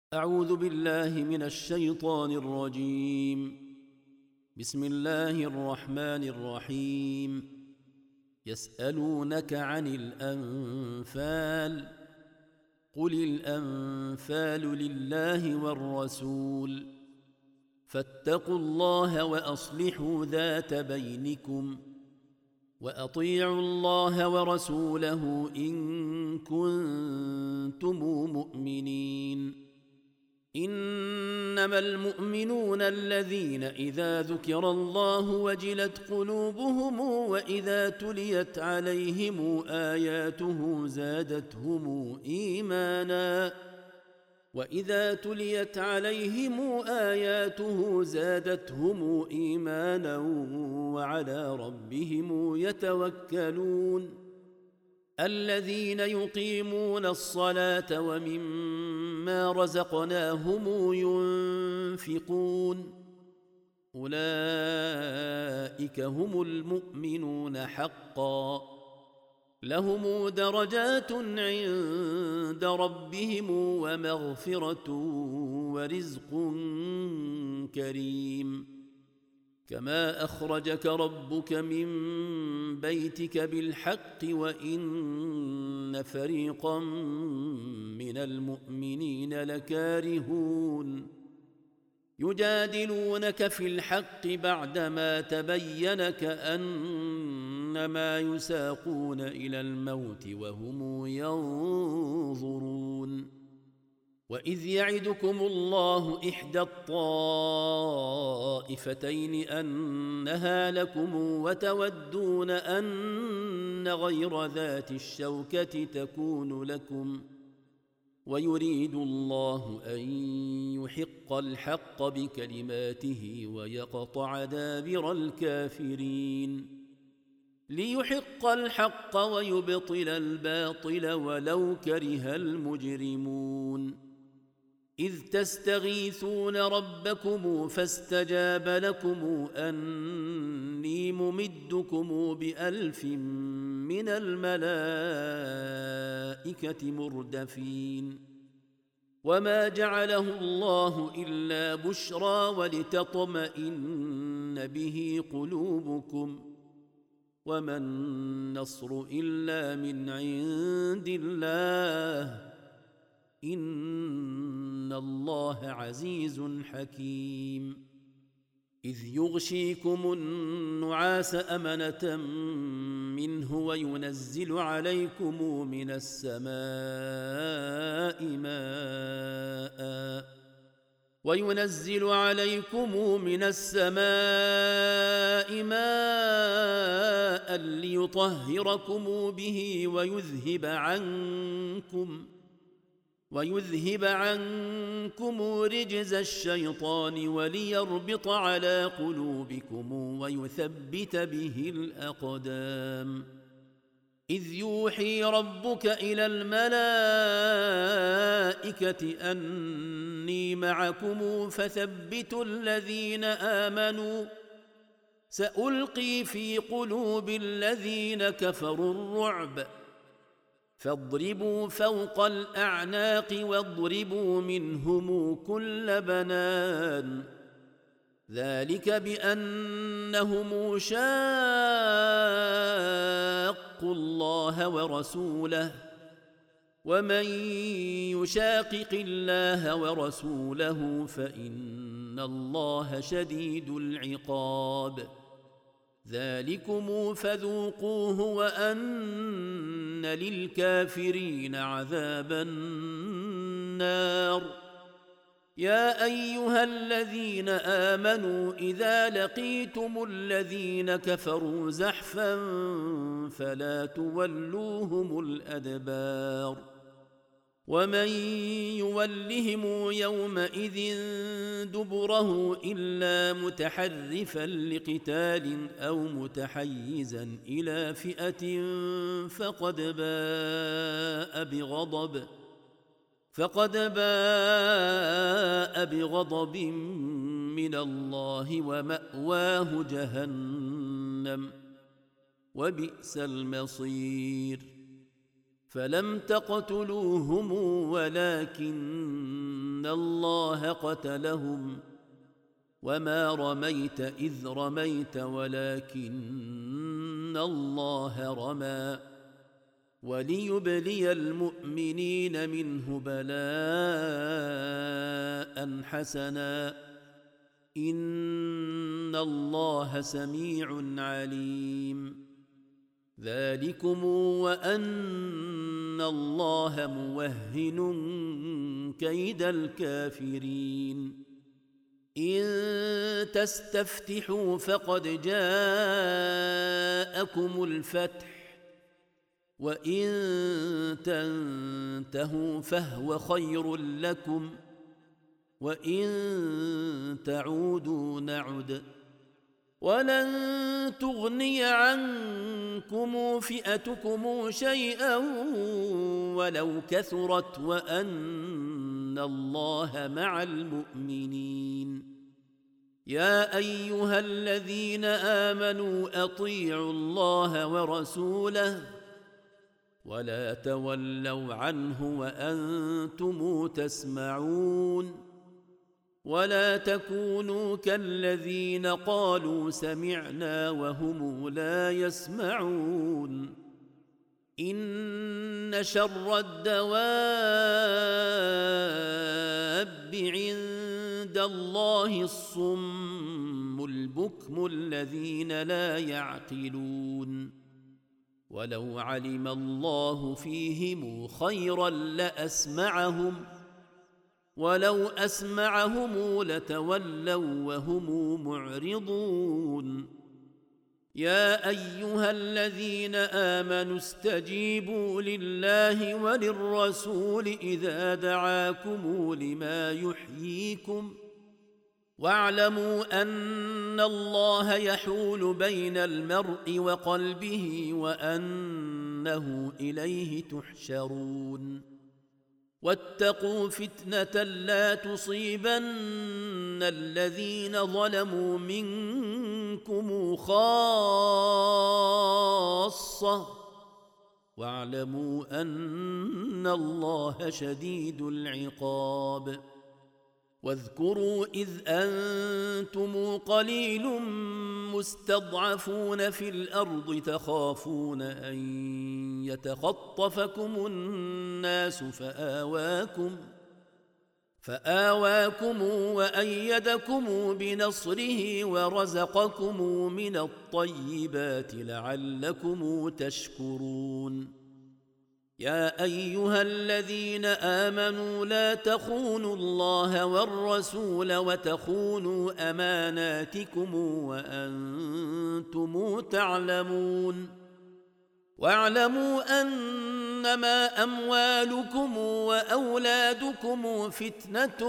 أعوذ بالله من الشيطان الرجيم. بسم الله الرحمن الرحيم. يسألونك عن الأنفال، قل الأنفال لله والرسول، فاتقوا الله وأصلحوا ذات بينكم، وأطيعوا الله ورسوله إن كنتم مؤمنين. إنما المؤمنون الذين إذا ذكر الله وجلت قلوبهم وإذا تليت عليهم آياته زادتهم إيمانا وعلى ربهم يتوكلون. الذين يقيمون الصلاة ومما رزقناهم ينفقون، أولئك هم المؤمنون حقا، لهم درجات عند ربهم ومغفرة ورزق كريم. كما أخرجك ربك من بيتك بالحق وإن فريقا من المؤمنين لكارهون. يجادلونك في الحق بعدما تبين كأنما يساقون إلى الموت وهم ينظرون. وإذ يعدكم الله إحدى الطائفتين أنها لكم وتودون أن غير ذات الشوكة تكون لكم، ويريد الله أن يحق الحق بكلماته ويقطع دابر الكافرين، ليحق الحق ويبطل الباطل ولو كره المجرمون. إذ تستغيثون ربكم فاستجاب لكم أني ممدكم ب1000 من الملائكة مردفين. وما جعله الله إلا بشرى ولتطمئن به قلوبكم، وما النصر إلا من عند الله، إن الله عزيز حكيم. إذ يغشيكم النعاس أمنة منه وينزل عليكم من السماء ماء ليطهركم به ويذهب عنكم رجز الشيطان وليربط على قلوبكم ويثبت به الأقدام. إذ يوحي ربك إلى الملائكة أني معكم فثبتوا الذين آمنوا، سألقي في قلوب الذين كفروا الرعب، فاضربوا فوق الأعناق واضربوا منهم كل بنان. ذلك بأنهم شاقوا الله ورسوله، ومن يشاقق الله ورسوله فإن الله شديد العقاب. ذلكم فذوقوه وأن للكافرين عذاب النار. يا أيها الذين آمنوا إذا لقيتم الذين كفروا زحفا فلا تولوهم الأدبار، ومن يولهم يومئذ دبره إلا متحرفا لقتال أو متحيزا إلى فئة فقد باء بغضب من الله ومأواه جهنم وبئس المصير. فلم تقتلوهم ولكن الله قتلهم وما رميت إذ رميت ولكن الله رمى وليبلي المؤمنين منه بلاء حسنا إن الله سميع عليم ذلكم وأن الله موهن كيد الكافرين إن تستفتحوا فقد جاءكم الفتح وإن تنتهوا فهو خير لكم وإن تعودوا نعد ولن تغني عنكم فئتكم شيئا ولو كثرت وأن الله مع المؤمنين يا أيها الذين آمنوا أطيعوا الله ورسوله ولا تولوا عنه وأنتم تسمعون ولا تكونوا كالذين قالوا سمعنا وهم لا يسمعون إن شر الدواب عند الله الصم البكم الذين لا يعقلون ولو علم الله فيهم خيرا لأسمعهم ولو أسمعهم لتولوا وهم معرضون يا أيها الذين آمنوا استجيبوا لله وللرسول إذا دعاكم لما يحييكم واعلموا أن الله يحول بين المرء وقلبه وأنه إليه تحشرون واتقوا فتنة لا تصيبن الذين ظلموا منكم خاصة واعلموا أن الله شديد العقاب واذكروا إذ أنتم قليل مستضعفون في الأرض تخافون أن يتخطفكم الناس فآواكم وأيدكم بنصره ورزقكم من الطيبات لعلكم تشكرون يا أيها الذين آمنوا لا تخونوا الله والرسول وتخونوا أماناتكم وأنتم تعلمون واعلموا أنما أموالكم وأولادكم فتنة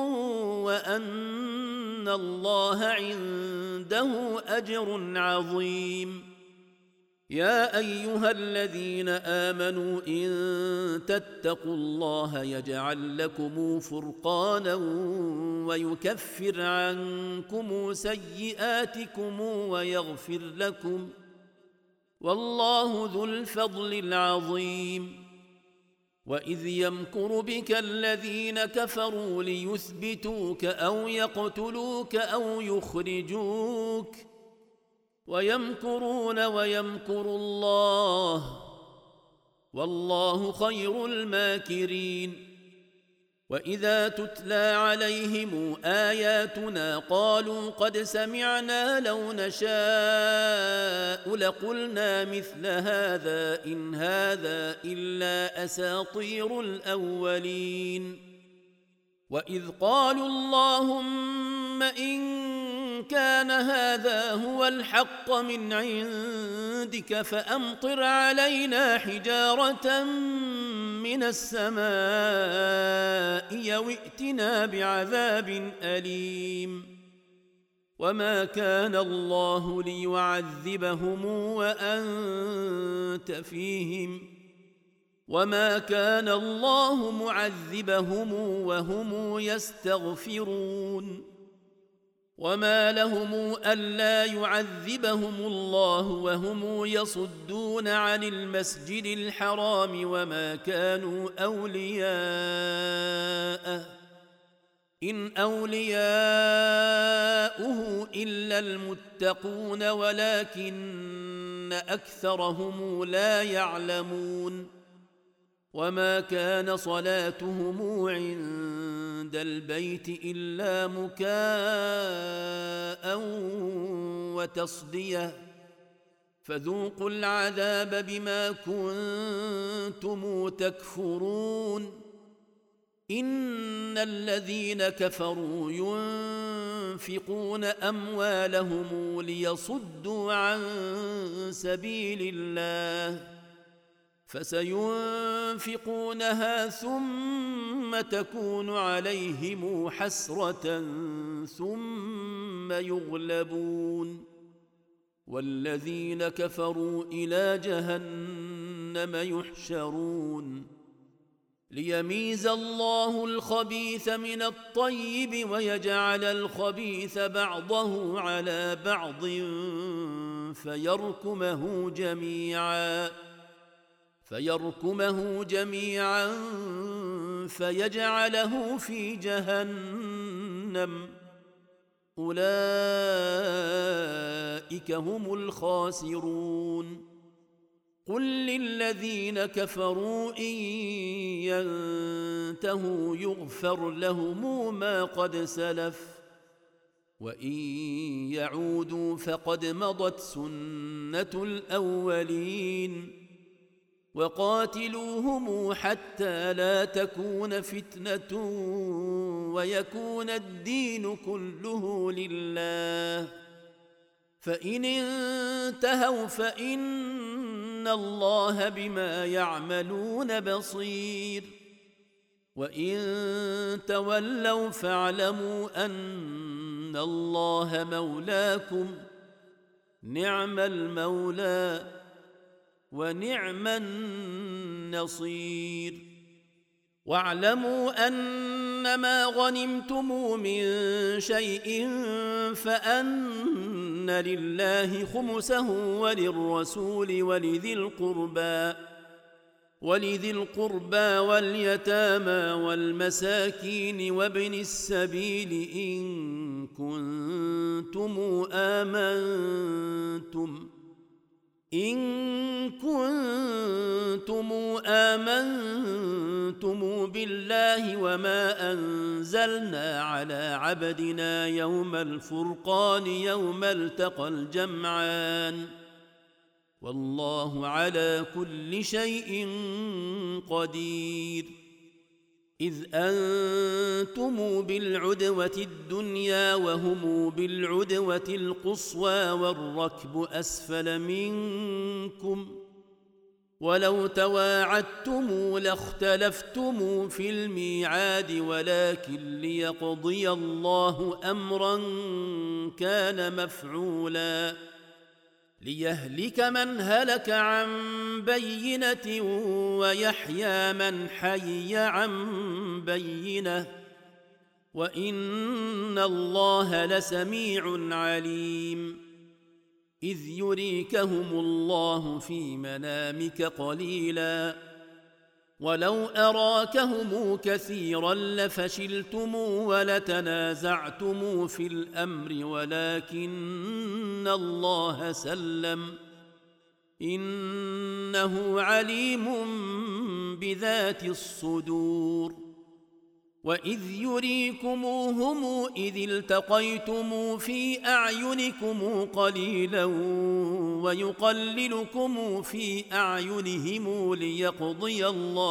وأن الله عنده أجر عظيم يا أيها الذين آمنوا إن تتقوا الله يجعل لكم فرقانا ويكفر عنكم سيئاتكم ويغفر لكم والله ذو الفضل العظيم وإذ يمكر بك الذين كفروا ليثبتوك أو يقتلوك أو يخرجوك ويمكرون ويمكر الله والله خير الماكرين وإذا تتلى عليهم آياتنا قالوا قد سمعنا لو نشاء لقلنا مثل هذا إن هذا إلا أساطير الأولين وإذ قالوا اللهم إن كان هذا هو الحق من عندك فأمطر علينا حجارة من السماء أو ائتنا بعذاب أليم وما كان الله ليعذبهم وأنت فيهم وما كان الله معذبهم وهم يستغفرون وما لهم ألا يعذبهم الله وهم يصدون عن المسجد الحرام وما كانوا أولياءه إن أولياؤه إلا المتقون ولكن أكثرهم لا يعلمون وما كان صلاتهم عند البيت إلا مكاء وتصدية فذوقوا العذاب بما كنتم تكفرون إن الذين كفروا ينفقون أموالهم ليصدوا عن سبيل الله فسينفقونها ثم تكون عليهم حسرة ثم يغلبون والذين كفروا إلى جهنم يحشرون ليميز الله الخبيث من الطيب ويجعل الخبيث بعضه على بعض فيركمه جميعا فيجعله في جهنم أولئك هم الخاسرون قل للذين كفروا إن ينتهوا يغفر لهم ما قد سلف وإن يعودوا فقد مضت سنة الأولين وقاتلوهم حتى لا تكون فتنة ويكون الدين كله لله فإن انتهوا فإن الله بما يعملون بصير وإن تولوا فاعلموا أن الله مولاكم نعم المولى ونعم النصير واعلموا أنما غنمتم من شيء فأن لله خمسه وللرسول ولذي القربى واليتامى والمساكين وابن السبيل إن كنتم آمنتم بالله وما أنزلنا على عبدنا يوم الفرقان يوم التقى الجمعان والله على كل شيء قدير إذ أنتم بالعدوة الدنيا وهم بالعدوة القصوى والركب أسفل منكم ولو تواعدتم لاختلفتم في الميعاد ولكن ليقضي الله أمرا كان مفعولا ليهلك من هلك عن بينة ويحيى من حي عن بينة وإن الله لسميع عليم إذ يريكهم الله في منامك قليلا ولو أراكهم كثيرا لفشلتم ولتنازعتم في الأمر ولكن الله سلم إنه عليم بذات الصدور وإذ يريكموهم إذ التقيتم في أعينكم قليلا ويقللكم في أعينهم ليقضي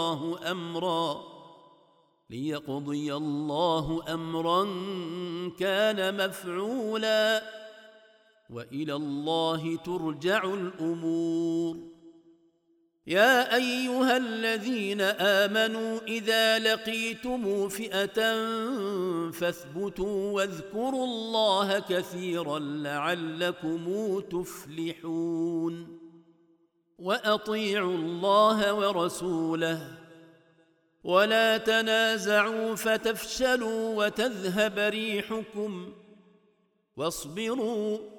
الله أمرا كان مفعولا وإلى الله ترجع الأمور يا أيها الذين آمنوا إذا لقيتم فئة فاثبتوا واذكروا الله كثيرا لعلكم تفلحون وأطيعوا الله ورسوله ولا تنازعوا فتفشلوا وتذهب ريحكم واصبروا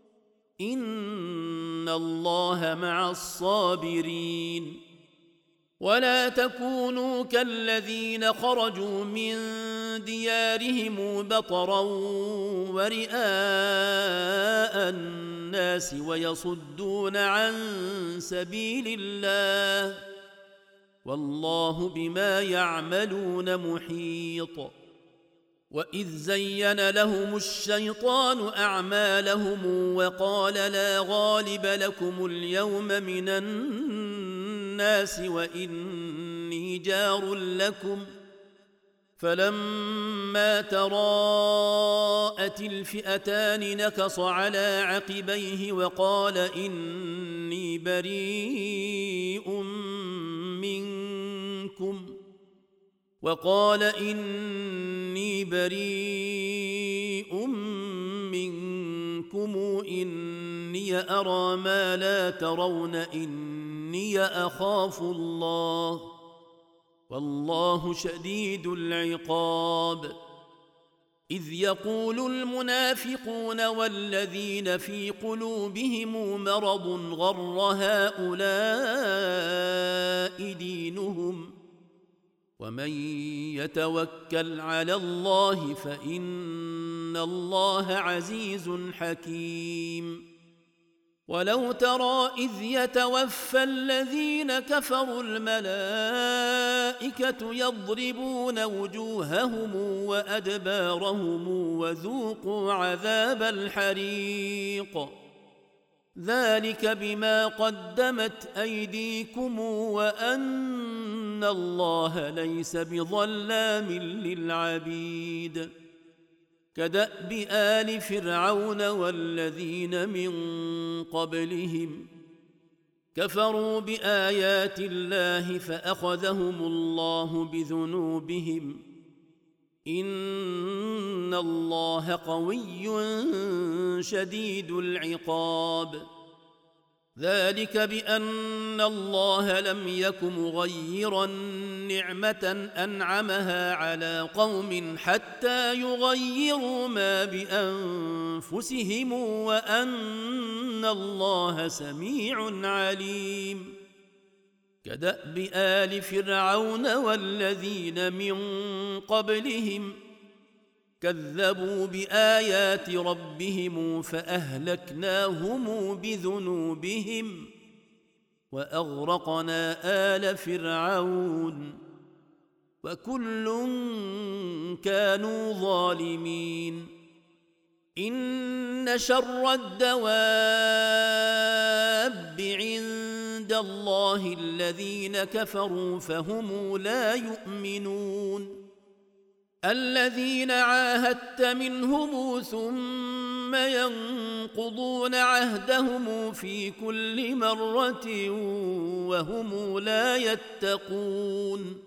إن الله مع الصابرين ولا تكونوا كالذين خرجوا من ديارهم ديارهم بطرا ورئاء الناس ويصدون عن سبيل الله والله بما يعملون محيط. وإذ زين لهم الشيطان أعمالهم وقال لا غالب لكم اليوم من الناس وإني جار لكم فلما تراءت الفئتان نكص على عقبيه وقال إني بريء منكم إني أرى ما لا ترون إني أخاف الله والله شديد العقاب. إذ يقول المنافقون والذين في قلوبهم مرض غر هؤلاء دينهم ومن يتوكل على الله فإن الله عزيز حكيم. ولو ترى إذ يتوفى الذين كفروا الملائكة يضربون وجوههم وأدبارهم وذوقوا عذاب الحريق ذلك بما قدمت أيديكم وأن الله ليس بظلام للعبيد. كدأب آل فرعون والذين من قبلهم كفروا بآيات الله فأخذهم الله بذنوبهم إن الله قوي شديد العقاب. ذلك بأن الله لم يك مغيرا نعمة أنعمها على قوم حتى يغيروا ما بأنفسهم وأن الله سميع عليم. كدأب آل فرعون والذين من قبلهم كذبوا بآيات ربهم فأهلكناهم بذنوبهم وأغرقنا آل فرعون وكل كانوا ظالمين. إن شر الدواب عند الله الذين كفروا فهم لا يؤمنون. الذين عاهدت منهم ثم ينقضون عهدهم في كل مرة وهم لا يتقون.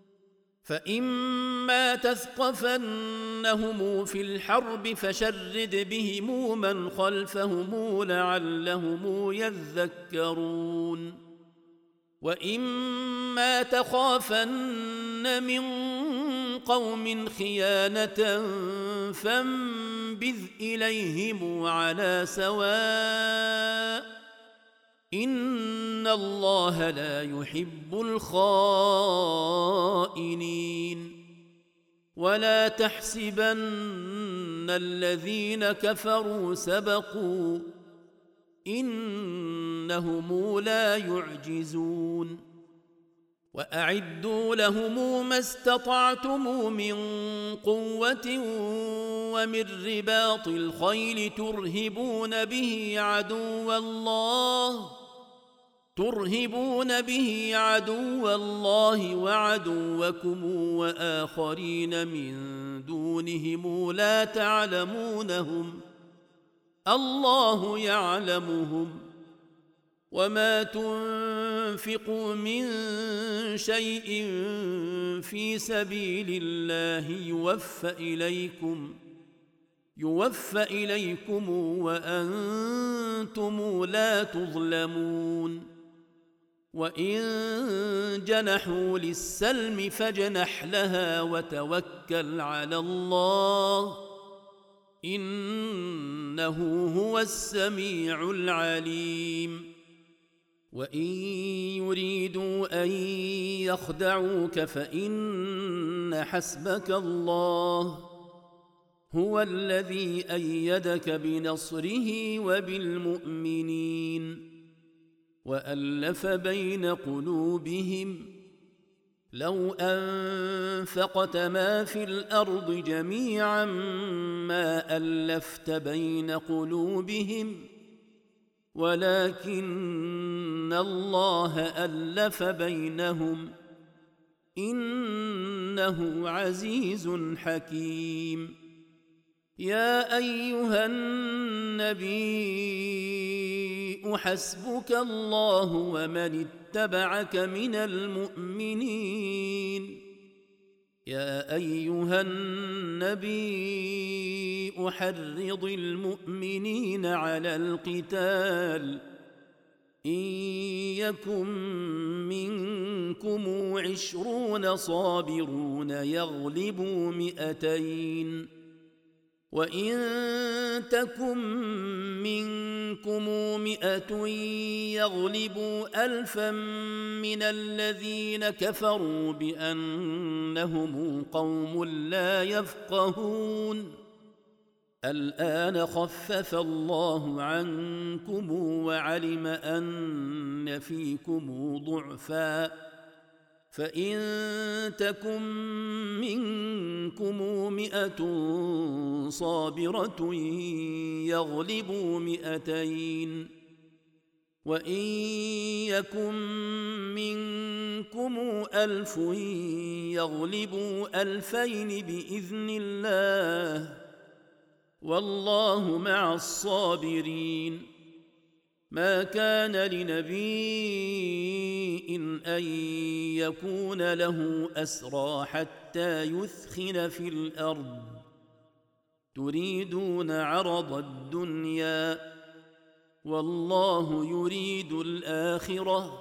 فإما تثقفنهم في الحرب فشرد بهم من خلفهم لعلهم يذكرون. وإما تخافن من قوم خيانة فانبذ إليهم على سواء إن الله لا يحب الخائنين. ولا تحسبن الذين كفروا سبقوا إنهم لا يعجزون. وأعدوا لهم ما استطعتم من قوة ومن رباط الخيل ترهبون به عدو الله وعدوكم وآخرين من دونهم لا تعلمونهم الله يعلمهم. وما تنفقوا من شيء في سبيل الله يوفى إليكم وأنتم لا تظلمون. وإن جنحوا للسلم فاجنح لها وتوكل على الله إنه هو السميع العليم. وإن يريدوا أن يخدعوك فإن حسبك الله هو الذي أيدك بنصره وبالمؤمنين وألف بين قلوبهم لو أنفقت ما في الأرض جميعا ما ألفت بين قلوبهم ولكن الله ألف بينهم إنه عزيز حكيم يا أيها النبي حسبك الله ومن اتبعك من المؤمنين يا أيها النبي حرض المؤمنين على القتال إن يكن منكم 20 صابرون يغلبوا 200 وإن تكن منكم 100 يغلبوا 1000 من الذين كفروا بأنهم قوم لا يفقهون الآن خفف الله عنكم وعلم أن فيكم ضعفا فإن تكن منكم 100 صابرة يغلبوا 200 وإن يكن منكم 1000 يغلبوا 2000 بإذن الله والله مع الصابرين ما كان لنبي أن يكون له أسرى حتى يثخن في الأرض تريدون عرض الدنيا والله يريد الآخرة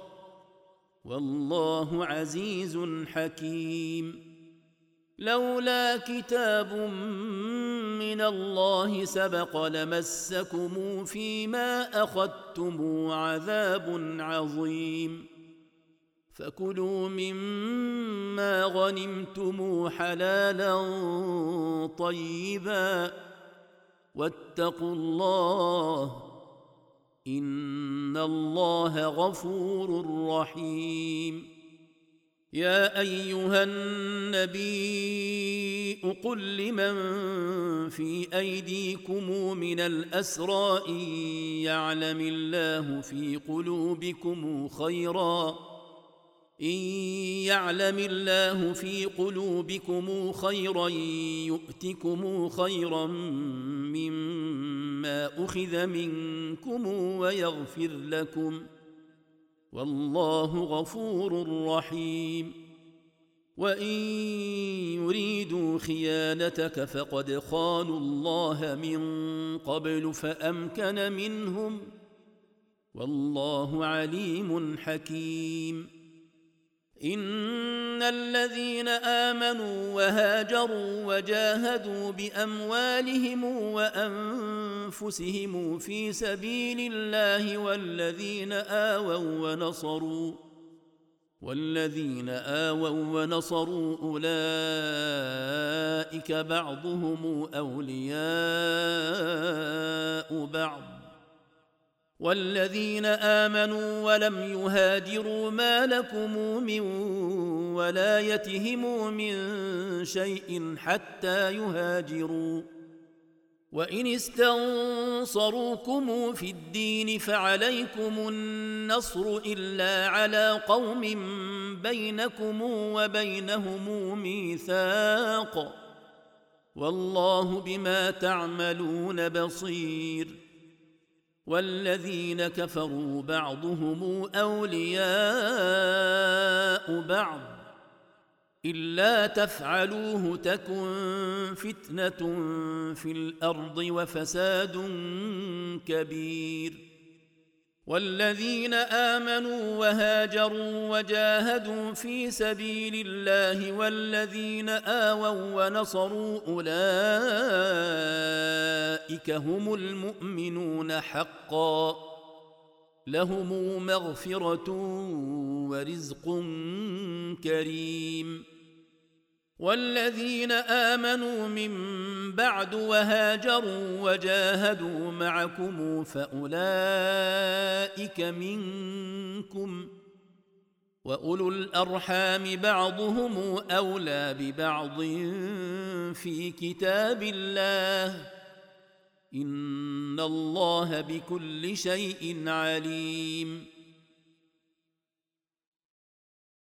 والله عزيز حكيم لولا كتاب من الله سبق لمسكم فيما أخذتم عذاب عظيم فكلوا مما غنمتم حلالا طيبا واتقوا الله إن الله غفور رحيم يا أيها النبي قل لمن في أيديكم من الأسرى إن يعلم الله في قلوبكم خيرا يؤتكم خيرا مما أخذ منكم ويغفر لكم والله غفور رحيم وإن يريدوا خيانتك فقد خانوا الله من قبل فأمكن منهم والله عليم حكيم إن الذين آمنوا وهاجروا وجاهدوا بأموالهم وأنفسهم في سبيل الله والذين آووا ونصروا أولئك بعضهم أولياء بعض والذين آمنوا ولم يهاجروا ما لكم من ولايتهم من شيء حتى يهاجروا وإن استنصروكم في الدين فعليكم النصر إلا على قوم بينكم وبينهم ميثاق والله بما تعملون بصير والذين كفروا بعضهم أولياء بعض إلا تفعلوه تكن فتنة في الأرض وفساد كبير والذين آمنوا وهاجروا وجاهدوا في سبيل الله والذين آووا ونصروا أولئك هم المؤمنون حقا لهم مغفرة ورزق كريم والذين آمنوا من بعد وهاجروا وجاهدوا معكم فأولئك منكم، وأولو الأرحام بعضهم أولى ببعض في كتاب الله، إن الله بكل شيء عليم.